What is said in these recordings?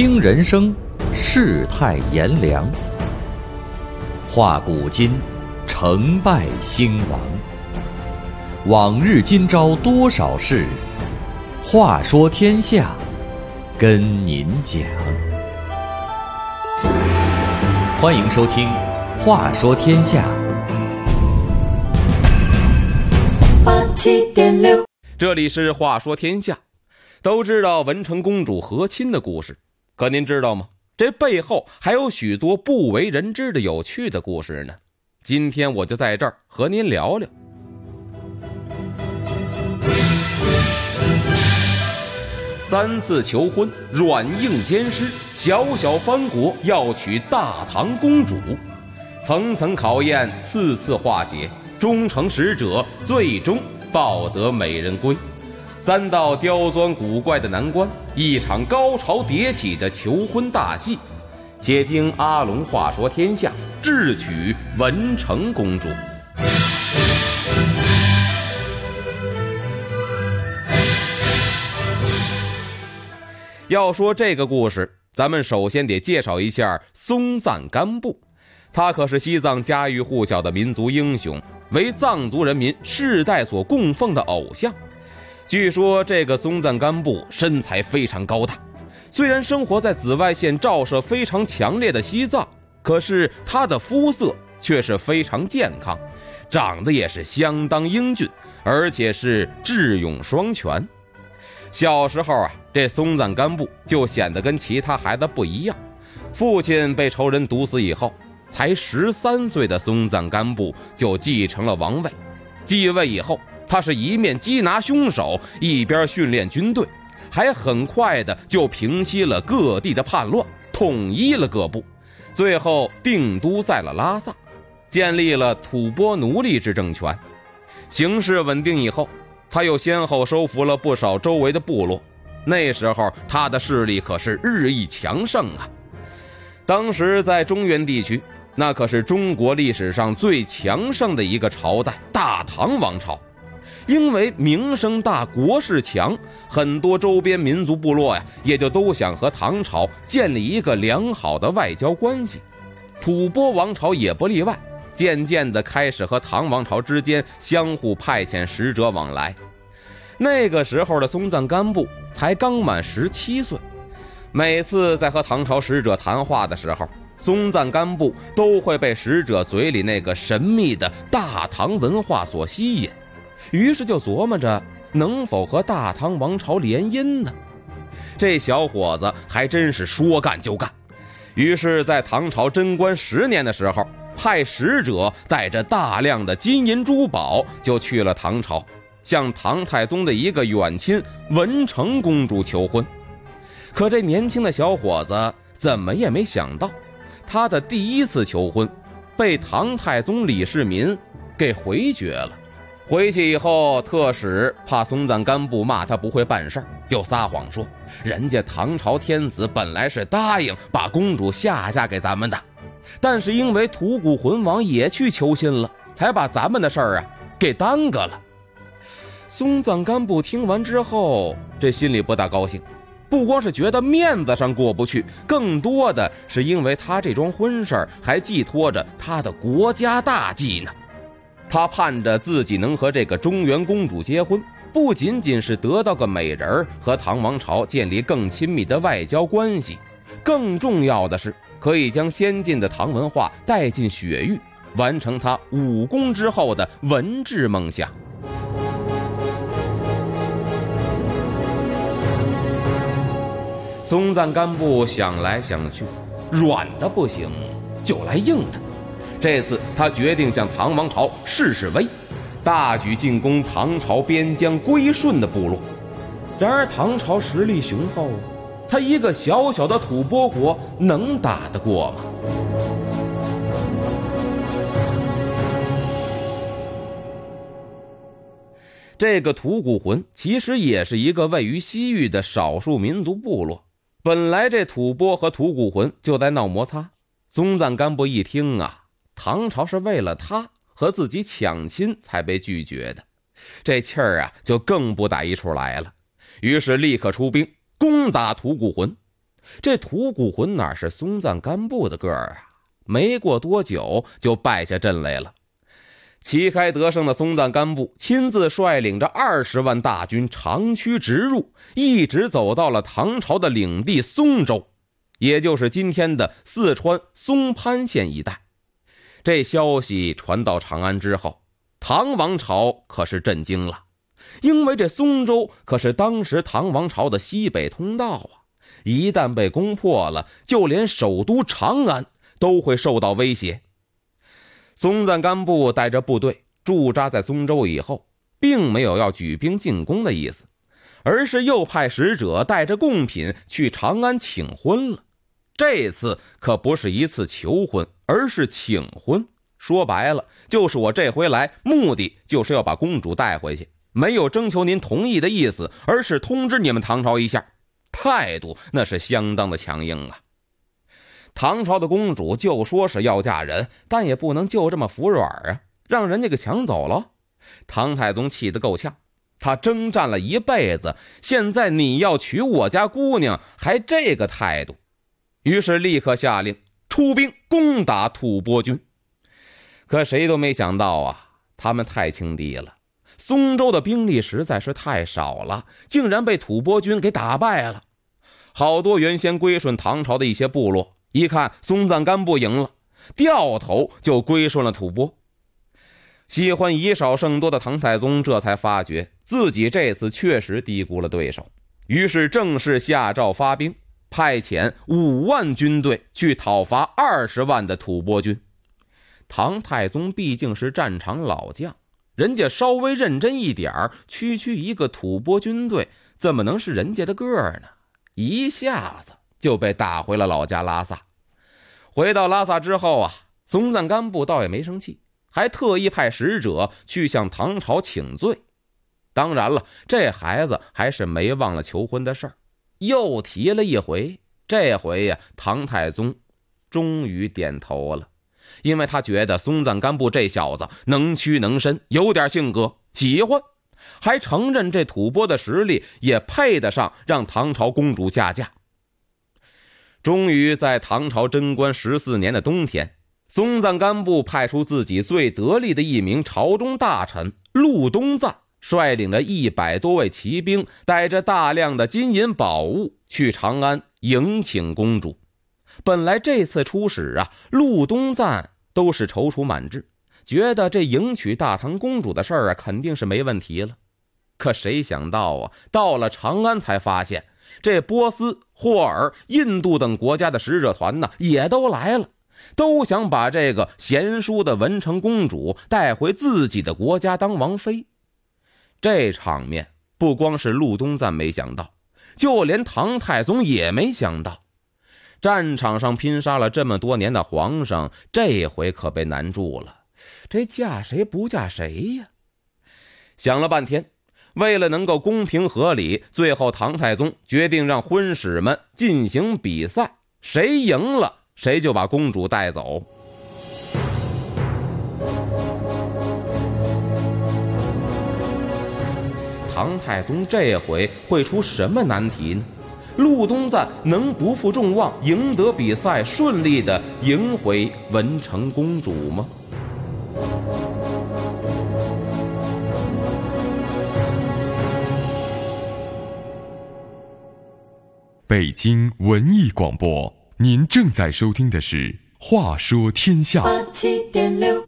听人生，世态炎凉，话古今，成败兴亡。往日今朝多少事，话说天下，跟您讲。欢迎收听《话说天下》。 87.6，这里是话说天下。都知道文成公主和亲的故事，可您知道吗？这背后还有许多不为人知的有趣的故事呢。今天我就在这儿和您聊聊。3次求婚，软硬兼施，小小藩国要娶大唐公主，层层考验，次次化解，终成使者，最终抱得美人归。3道刁钻古怪的难关，一场高潮迭起的求婚大计。且听阿龙话说天下，智取文成公主。要说这个故事，咱们首先得介绍一下松赞干布。他可是西藏家喻户晓的民族英雄，为藏族人民世代所供奉的偶像。据说这个松赞干布身材非常高大，虽然生活在紫外线照射非常强烈的西藏，可是他的肤色却是非常健康，长得也是相当英俊，而且是智勇双全。小时候这松赞干布就显得跟其他孩子不一样。父亲被仇人毒死以后，才13岁的松赞干布就继承了王位。继位以后，他是一面缉拿凶手，一边训练军队，还很快的就平息了各地的叛乱，统一了各部，最后定都在了拉萨，建立了吐蕃奴隶制政权。形势稳定以后，他又先后收服了不少周围的部落，那时候他的势力可是日益强盛啊。当时在中原地区，那可是中国历史上最强盛的一个朝代，大唐王朝。因为名声大，国势强，很多周边民族部落也就都想和唐朝建立一个良好的外交关系。吐蕃王朝也不例外，渐渐地开始和唐王朝之间相互派遣使者往来。那个时候的松赞干布才刚满17岁，每次在和唐朝使者谈话的时候，松赞干布都会被使者嘴里那个神秘的大唐文化所吸引，于是就琢磨着能否和大唐王朝联姻呢？这小伙子还真是说干就干。于是在唐朝贞观10年的时候，派使者带着大量的金银珠宝就去了唐朝，向唐太宗的一个远亲文成公主求婚。可这年轻的小伙子怎么也没想到，他的第1次求婚被唐太宗李世民给回绝了。回去以后，特使怕松赞干布骂他不会办事儿，就撒谎说人家唐朝天子本来是答应把公主下嫁给咱们的，但是因为吐谷浑王也去求亲了，才把咱们的事儿给耽搁了。松赞干布听完之后，这心里不大高兴，不光是觉得面子上过不去，更多的是因为他这桩婚事还寄托着他的国家大计呢。他盼着自己能和这个中原公主结婚，不仅仅是得到个美人，和唐王朝建立更亲密的外交关系，更重要的是可以将先进的唐文化带进雪域，完成他武功之后的文治梦想。松赞干布想来想去，软的不行，就来硬的。这次他决定向唐王朝试试威，大举进攻唐朝边疆归顺的部落。然而唐朝实力雄厚，他一个小小的吐蕃国能打得过吗？这个吐谷浑其实也是一个位于西域的少数民族部落，本来这吐蕃和吐谷浑就在闹摩擦。松赞干布一听唐朝是为了他和自己抢亲才被拒绝的，这气儿就更不打一处来了。于是立刻出兵攻打吐谷浑。 这吐谷浑哪是松赞干布的个儿啊？没过多久就败下阵来了。旗开得胜的松赞干布亲自率领着20万大军长驱直入，一直走到了唐朝的领地松州，也就是今天的四川松潘县一带。这消息传到长安之后，唐王朝可是震惊了，因为这松州可是当时唐王朝的西北通道啊，一旦被攻破了，就连首都长安都会受到威胁。松赞干布带着部队驻扎在松州以后，并没有要举兵进攻的意思，而是又派使者带着贡品去长安请婚了。这次可不是一次求婚，而是请婚。说白了，就是我这回来目的就是要把公主带回去，没有征求您同意的意思，而是通知你们唐朝一下。态度那是相当的强硬啊。唐朝的公主就说是要嫁人，但也不能就这么服软啊，让人家给抢走了。唐太宗气得够呛，他征战了一辈子，现在你要娶我家姑娘还这个态度。于是立刻下令出兵攻打吐蕃军。可谁都没想到啊，他们太轻敌了，松州的兵力实在是太少了，竟然被吐蕃军给打败了。好多原先归顺唐朝的一些部落，一看松赞干布赢了，掉头就归顺了吐蕃。喜欢以少胜多的唐太宗这才发觉自己这次确实低估了对手，于是正式下诏发兵，派遣5万军队去讨伐20万的吐蕃军。唐太宗毕竟是战场老将，人家稍微认真一点，区一个吐蕃军队怎么能是人家的个儿呢？一下子就被打回了老家拉萨。回到拉萨之后啊，松赞干布倒也没生气，还特意派使者去向唐朝请罪。当然了，这孩子还是没忘了求婚的事儿，又提了一回。这回呀，唐太宗终于点头了，因为他觉得松赞干布这小子能屈能伸，有点性格，喜欢，还承认这吐蕃的实力也配得上让唐朝公主下嫁。终于在唐朝贞观14年的冬天，松赞干布派出自己最得力的一名朝中大臣陆东赞，率领着100多位骑兵，带着大量的金银宝物去长安迎请公主。本来这次出使啊，陆东赞都是踌躇满志，觉得这迎娶大唐公主的事儿啊，肯定是没问题了。可谁想到啊，到了长安才发现，这波斯、霍尔、印度等国家的使者团呢，也都来了，都想把这个贤淑的文成公主带回自己的国家当王妃。这场面不光是陆东赞没想到，就连唐太宗也没想到。战场上拼杀了这么多年的皇上，这回可被难住了，这嫁谁不嫁谁呀？想了半天，为了能够公平合理，最后唐太宗决定让婚使们进行比赛，谁赢了谁就把公主带走。唐太宗这回会出什么难题呢？陆东赞能不负众望，赢得比赛，顺利地赢回文成公主吗？ 北京文艺广播，您正在收听的是《话说天下》。 87.6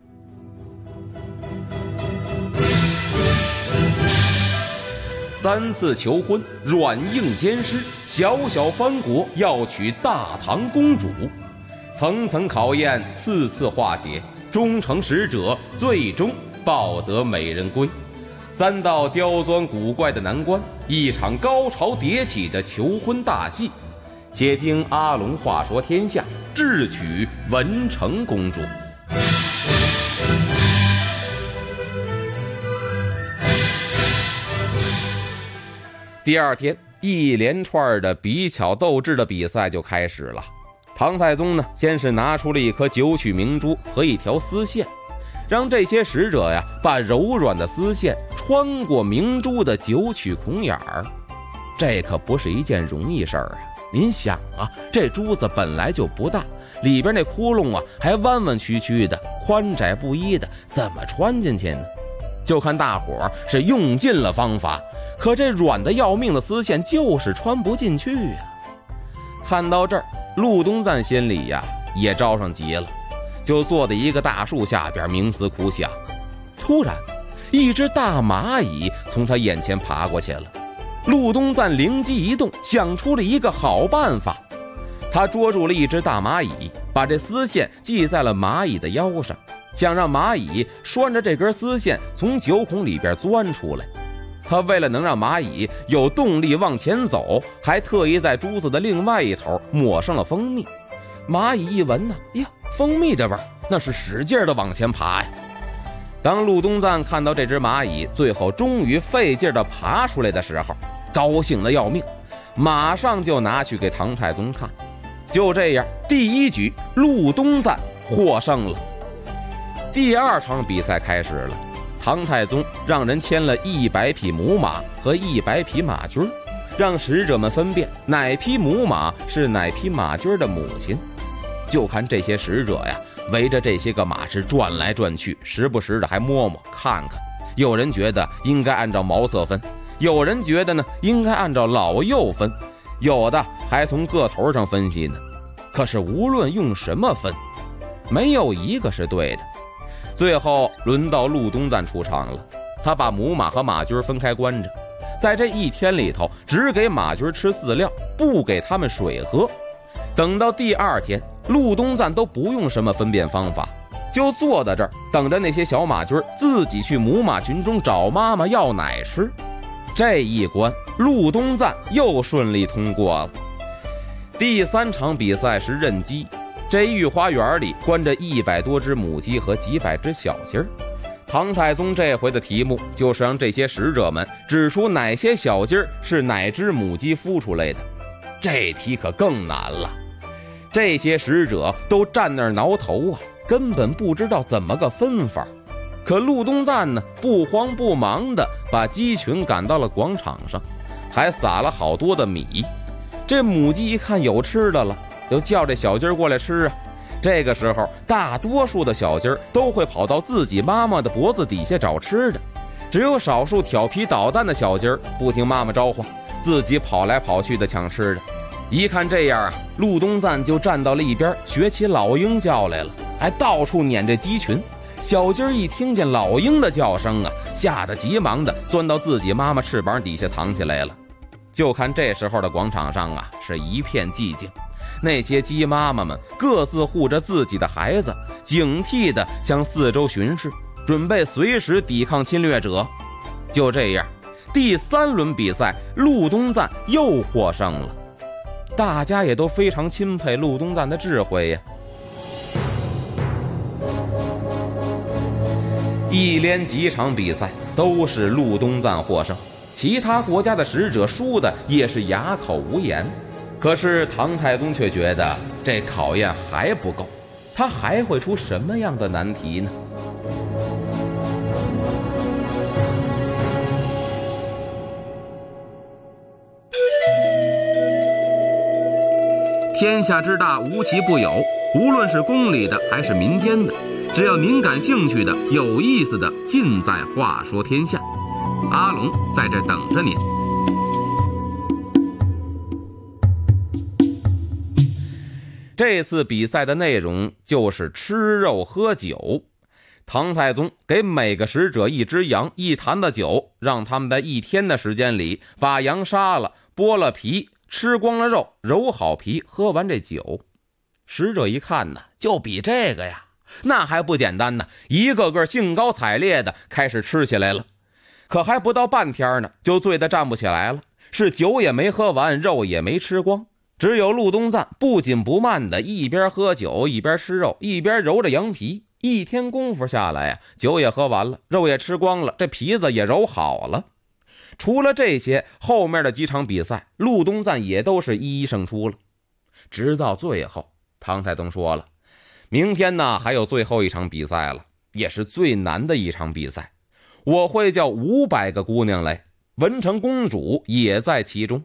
3次求婚，软硬兼施，小小藩国要娶大唐公主，层层考验，次次化解，忠诚使者最终抱得美人归。3道刁钻古怪的难关，一场高潮迭起的求婚大戏。且听阿龙话说天下，智取文成公主。第二天，一连串的比巧斗智的比赛就开始了。唐太宗呢，先是拿出了一颗九曲明珠和一条丝线，让这些使者呀，把柔软的丝线穿过明珠的9曲孔眼儿。这可不是一件容易事儿啊！ 您想啊，这珠子本来就不大，里边那窟窿啊还弯弯曲曲的，宽窄不一的，怎么穿进去呢？就看大伙是用尽了方法，可这软的要命的丝线就是穿不进去啊。看到这儿，陆东赞心里呀也着上急了，就坐在一个大树下边冥思苦想。突然一只大蚂蚁从他眼前爬过去了，陆东赞灵机一动，想出了一个好办法。他捉住了一只大蚂蚁，把这丝线系在了蚂蚁的腰上，想让蚂蚁拴着这根丝线从九孔里边钻出来。他为了能让蚂蚁有动力往前走，还特意在珠子的另外一头抹上了蜂蜜。蚂蚁一闻呢，呀，蜂蜜这味儿，那是使劲的往前爬呀。当陆东赞看到这只蚂蚁最后终于费劲的爬出来的时候，高兴的要命，马上就拿去给唐太宗看。就这样，第一局陆东赞获胜了。第二场比赛开始了，唐太宗让人牵了100匹母马和100匹马驹，让使者们分辨哪匹母马是哪匹马驹的母亲。就看这些使者呀，围着这些个马是转来转去，时不时的还摸摸看看。有人觉得应该按照毛色分，有人觉得呢应该按照老幼分，有的还从个头上分析呢。可是无论用什么分，没有一个是对的。最后轮到陆东赞出场了，他把母马和马驹分开关着，在这一天里头只给马驹吃饲料，不给他们水喝。等到第二天，陆东赞都不用什么分辨方法，就坐在这儿等着那些小马驹自己去母马群中找妈妈要奶吃。这一关陆东赞又顺利通过了。第三场比赛是认鸡，这御花园里关着100多只母鸡和几百只小鸡儿。唐太宗这回的题目就是让这些使者们指出哪些小鸡儿是哪只母鸡孵出来的。这题可更难了，这些使者都站那儿挠头啊，根本不知道怎么个分法。可陆东赞呢，不慌不忙地把鸡群赶到了广场上，还撒了好多的米。这母鸡一看有吃的了，就叫这小鸡过来吃啊。这个时候大多数的小鸡都会跑到自己妈妈的脖子底下找吃的，只有少数调皮捣蛋的小鸡不听妈妈召唤，自己跑来跑去的抢吃的。一看这样啊，陆东赞就站到了一边，学起老鹰叫来了，还到处撵着鸡群。小鸡一听见老鹰的叫声啊，吓得急忙的钻到自己妈妈翅膀底下藏起来了。就看这时候的广场上啊，是一片寂静，那些鸡妈妈们各自护着自己的孩子，警惕地向四周巡视，准备随时抵抗侵略者。就这样，第3轮比赛陆东赞又获胜了，大家也都非常钦佩陆东赞的智慧呀。一连几场比赛都是陆东赞获胜，其他国家的使者输的也是哑口无言。可是唐太宗却觉得这考验还不够，他还会出什么样的难题呢？天下之大无奇不有，无论是宫里的还是民间的，只要您感兴趣的、有意思的，尽在话说天下。阿龙在这等着您。这次比赛的内容就是吃肉喝酒。唐太宗给每个使者1只羊1坛的酒，让他们在1天的时间里把羊杀了，剥了皮，吃光了肉，揉好皮，喝完这酒。使者一看呢，就比这个呀，那还不简单呢，一个个兴高采烈的开始吃起来了。可还不到半天呢，就醉得站不起来了，是酒也没喝完，肉也没吃光。只有陆东赞不紧不慢的一边喝酒一边吃肉，一边揉着羊皮。1天功夫下来呀，酒也喝完了，肉也吃光了，这皮子也揉好了。除了这些，后面的几场比赛陆东赞也都是一一胜出了。直到最后，唐太宗说了，明天呢还有最后一场比赛了，也是最难的一场比赛，我会叫500个姑娘来，文成公主也在其中。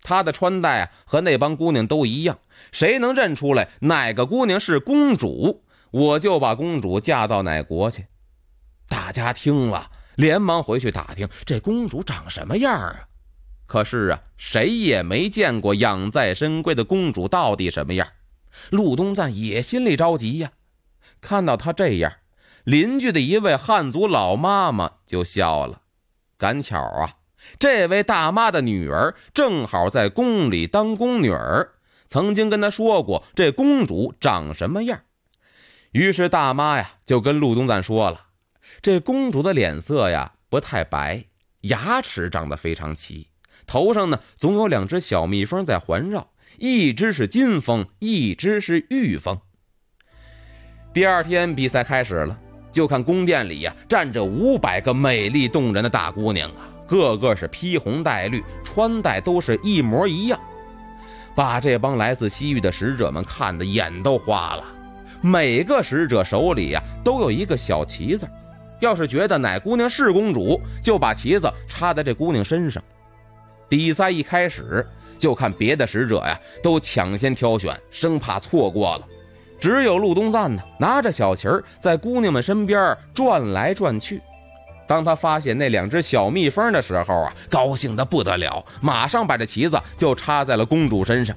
她的穿戴和那帮姑娘都一样，谁能认出来哪个姑娘是公主，我就把公主嫁到哪国去。大家听了连忙回去打听这公主长什么样啊。可是谁也没见过养在深闺的公主到底什么样。陆东赞也心里着急呀，看到她这样，邻居的一位汉族老妈妈就笑了。赶巧这位大妈的女儿正好在宫里当宫女儿，曾经跟她说过这公主长什么样。于是大妈就跟陆东赞说了，这公主的脸色不太白，牙齿长得非常齐，头上呢总有2只小蜜蜂在环绕，一只是金蜂，一只是玉蜂。第二天比赛开始了，就看宫殿里站着500个美丽动人的大姑娘个个是披红戴绿，穿戴都是一模一样，把这帮来自西域的使者们看得眼都花了。每个使者手里都有一个小旗子，要是觉得哪姑娘是公主，就把旗子插在这姑娘身上。比赛一开始，就看别的使者都抢先挑选，生怕错过了。只有陆东赞拿着小旗儿在姑娘们身边转来转去。当他发现那2只小蜜蜂的时候高兴得不得了，马上把这旗子就插在了公主身上。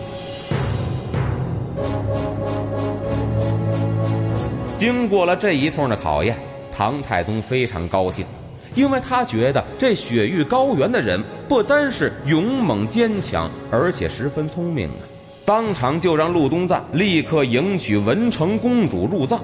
经过了这一通的考验，唐太宗非常高兴，因为他觉得这雪域高原的人不单是勇猛坚强，而且十分聪明当场就让陆东赞立刻迎娶文成公主入藏。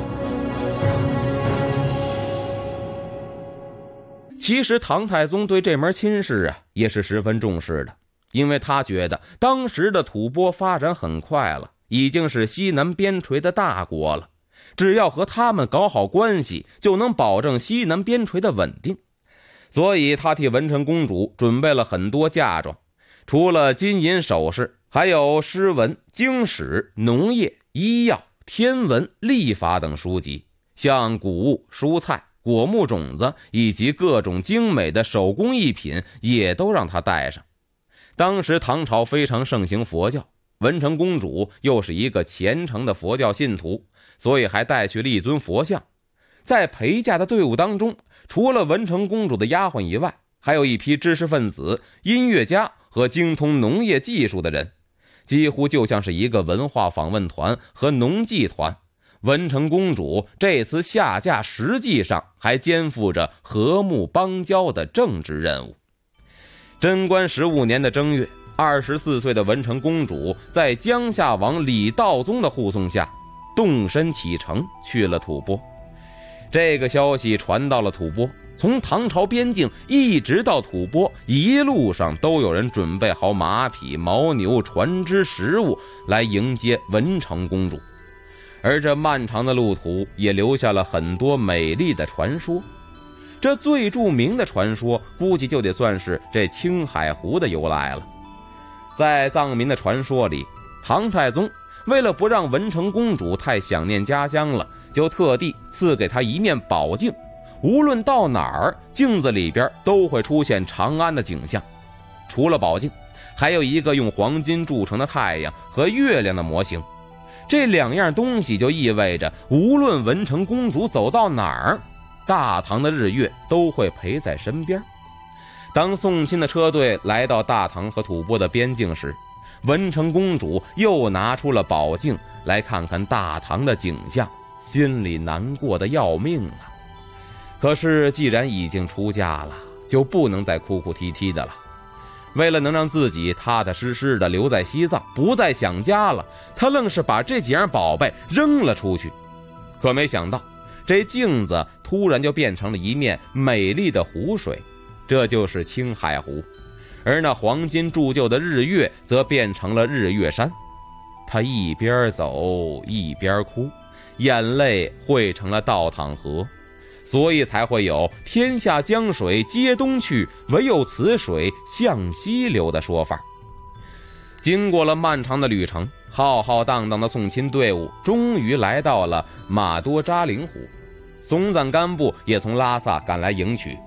其实唐太宗对这门亲事也是十分重视的，因为他觉得当时的吐蕃发展很快了，已经是西南边陲的大国了，只要和他们搞好关系，就能保证西南边陲的稳定。所以他替文成公主准备了很多嫁妆，除了金银首饰，还有诗文、经史、农业、医药、天文、历法等书籍，像谷物、蔬菜、果木种子以及各种精美的手工艺品也都让他带上。当时唐朝非常盛行佛教，文成公主又是一个虔诚的佛教信徒，所以还带去了一尊佛像。在陪嫁的队伍当中，除了文成公主的丫鬟以外，还有一批知识分子、音乐家和精通农业技术的人，几乎就像是一个文化访问团和农技团。文成公主这次下嫁实际上还肩负着和睦邦交的政治任务。贞观15年的正月，24岁的文成公主在江夏王李道宗的护送下动身启程去了吐蕃。这个消息传到了吐蕃，从唐朝边境一直到吐蕃，一路上都有人准备好马匹、牦牛、船只、食物来迎接文成公主。而这漫长的路途也留下了很多美丽的传说。这最著名的传说估计就得算是这青海湖的由来了。在藏民的传说里，唐太宗为了不让文成公主太想念家乡了，就特地赐给她一面宝镜，无论到哪儿，镜子里边都会出现长安的景象。除了宝镜，还有一个用黄金铸成的太阳和月亮的模型。这2样东西就意味着，无论文成公主走到哪儿，大唐的日月都会陪在身边。当送亲的车队来到大唐和吐蕃的边境时，文成公主又拿出了宝镜来看看大唐的景象，心里难过的要命啊。可是既然已经出家了，就不能再哭哭啼啼的了。为了能让自己踏踏实实的留在西藏，不再想家了，他愣是把这几样宝贝扔了出去。可没想到，这镜子突然就变成了一面美丽的湖水，这就是青海湖。而那黄金铸就的日月则变成了日月山。他一边走一边哭，眼泪汇成了倒淌河，所以才会有天下江水皆东去，唯有此水向西流的说法。经过了漫长的旅程，浩浩荡荡的送亲队伍终于来到了马多扎陵湖。松赞干布也从拉萨赶来迎娶。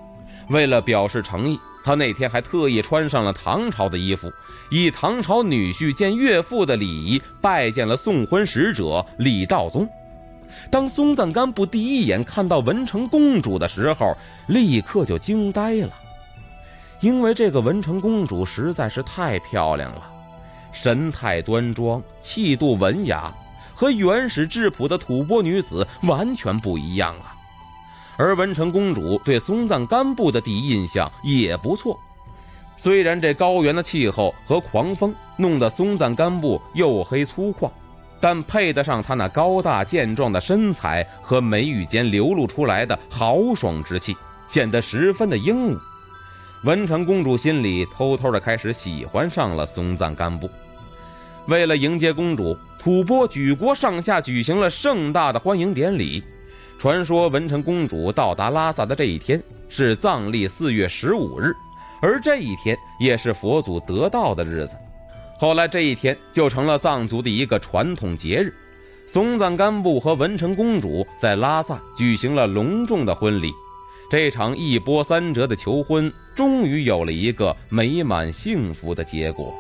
为了表示诚意，他那天还特意穿上了唐朝的衣服，以唐朝女婿见岳父的礼仪拜见了送婚使者李道宗。当松赞干布第一眼看到文成公主的时候，立刻就惊呆了，因为这个文成公主实在是太漂亮了，神态端庄，气度文雅，和原始质朴的吐蕃女子完全不一样啊。而文成公主对松赞干布的第一印象也不错，虽然这高原的气候和狂风弄得松赞干布黝黑粗犷，但配得上他那高大健壮的身材和眉宇间流露出来的豪爽之气，显得十分的英武。文成公主心里偷偷地开始喜欢上了松赞干布。为了迎接公主，吐蕃举国上下举行了盛大的欢迎典礼。传说文成公主到达拉萨的这一天是藏历4月15日，而这一天也是佛祖得道的日子。后来这一天就成了藏族的一个传统节日。松赞干布和文成公主在拉萨举行了隆重的婚礼，这场一波三折的求婚终于有了一个美满幸福的结果。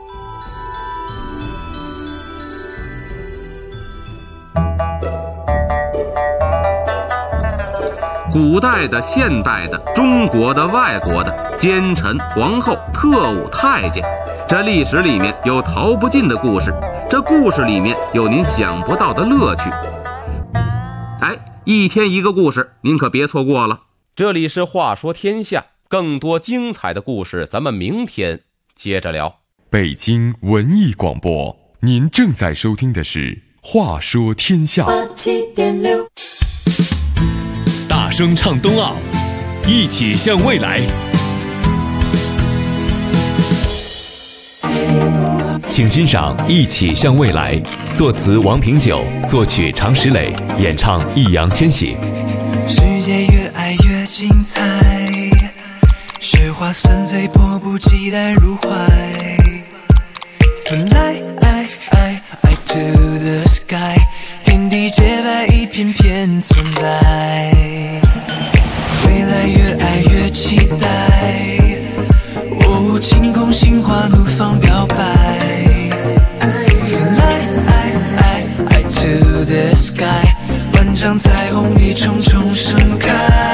古代的、现代的、中国的、外国的，奸臣、皇后、特务、太监，这历史里面有逃不尽的故事，这故事里面有您想不到的乐趣。一天一个故事，您可别错过了。这里是话说天下，更多精彩的故事咱们明天接着聊。 北京文艺广播，您正在收听的是话说天下。 87.6，大声唱冬奥，一起向未来。请欣赏《一起向未来》，作词王平久，作曲常石磊，演唱易烊千玺。 世界越爱越精彩，雪花纷飞，迫不及待入怀。Fly to the sky， 天地洁白，一片片存在。未来越爱越期待，晴空心花怒放表白。Fly to the sky， 万丈彩虹一重重盛开。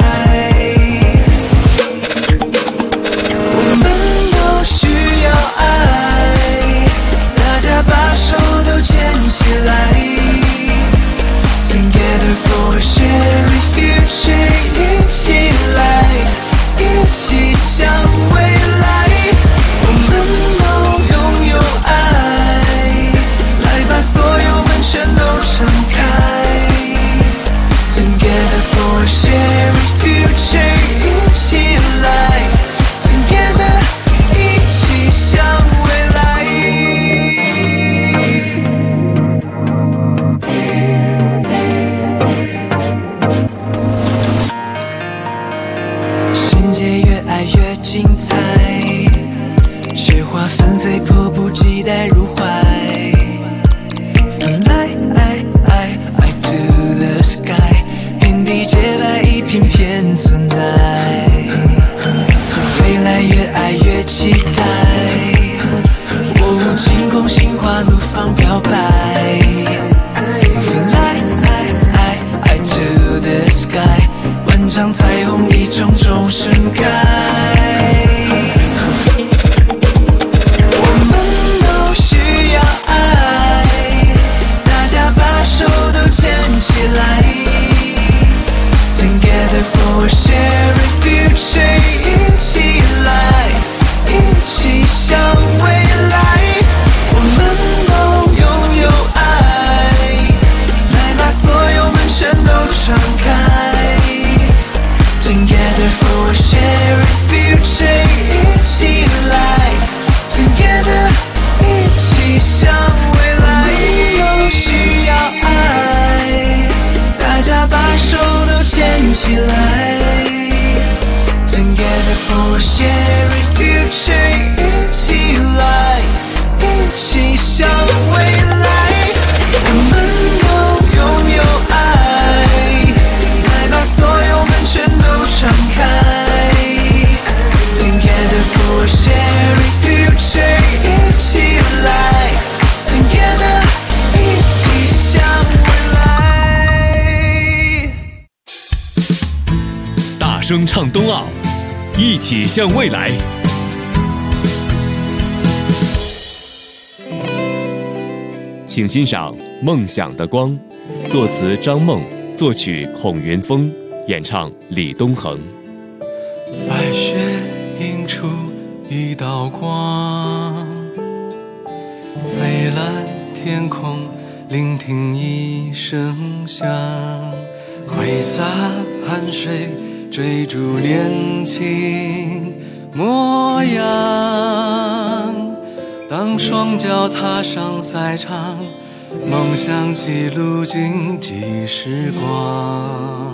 我们都需要爱，大家把手都牵起来。Together for a shared future， 一起来，一起向未来。我们都拥有爱，来把所有门全都敞开。Together for a shared future， 一起来 Together， 一起向未来。世界越爱越精彩，雪花纷飞，迫不及待入怀。Fly to the sky， 天地洁白，一片片存在。未来越爱越期待，晴空心花怒放表白。Fly to the sky， 万丈彩虹一重重盛开。我们都需要爱，大家把手都牵起来。Together for a shared future， 一起来，一起向未来。我们都拥有爱，来把所有门全都敞开。Together for a shared future， 声唱冬奥，一起向未来。请欣赏《梦想的光》，作词张梦，作曲孔云峰，演唱李东恒。 白雪映出一道光，蔚蓝天空聆听一声响，挥洒汗水追逐年轻模样。当双脚踏上赛场，梦想记录竞技时光。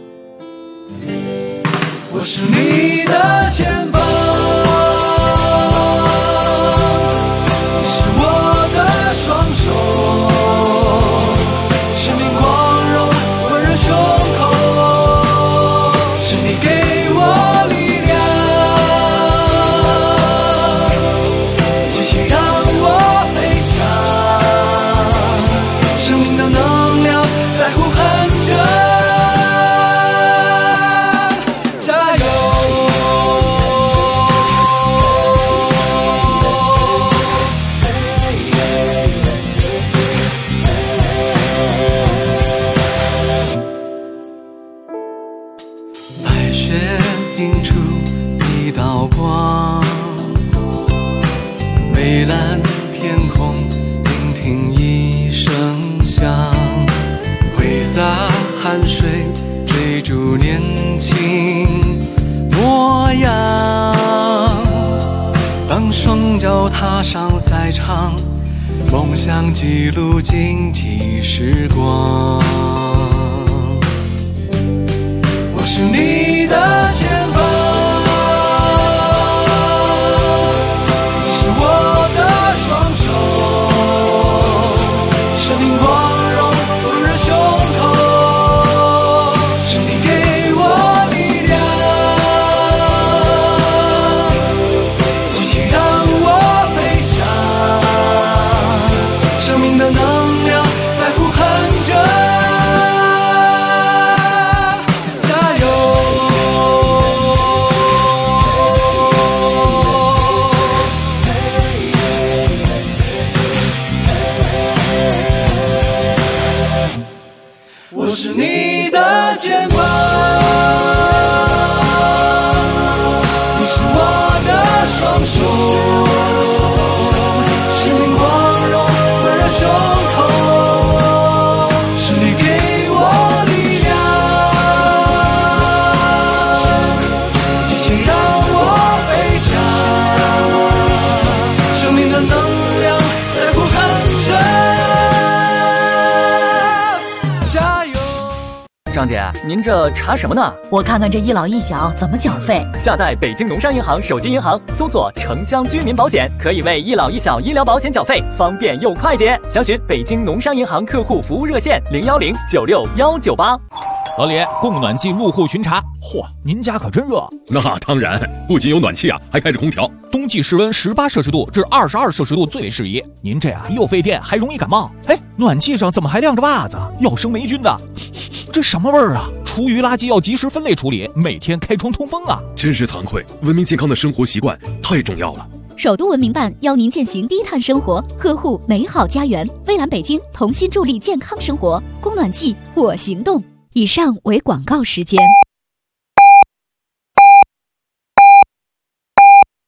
我是你的前方，你是我的双手，生命光荣温热胸口，是你给我力量，继续让我飞翔，生命的能量在呼喊着。白雪映出一道光，蔚蓝天空聆听一声响，挥洒汗水追逐年轻模样。当双脚踏上赛场，梦想记录竞技时光。我是你的前方，你是我的双手，生命光荣温热胸口，是你给我力量，继续让我飞翔，生命的能量在呼喊着。我是你的肩膀，你是我的双手，生命光荣温热胸口，是你给我力量，激情让我飞翔，生命的能量在呼喊着。加油！ 张姐，您这查什么呢？ 我看看这一老一小怎么缴费。 下载北京农商银行手机银行，搜索城乡居民保险，可以为一老一小医疗保险缴费，方便又快捷。详询北京农商银行客户服务热线010961198。 老李，供暖气入户巡查。嚯，您家可真热。 那当然，不仅有暖气啊，还开着空调。 冬季室温18摄氏度至22摄氏度最适宜。您这又费电，还容易感冒。哎，暖气上怎么还晾着袜子？要生霉菌的。这什么味儿啊？厨余垃圾要及时分类处理，每天开窗通风啊。 真是惭愧，文明健康的生活习惯太重要了。 首都文明办邀您践行低碳生活，呵护美好家园。蔚蓝北京同心助力健康生活，供暖季我行动。以上为广告时间。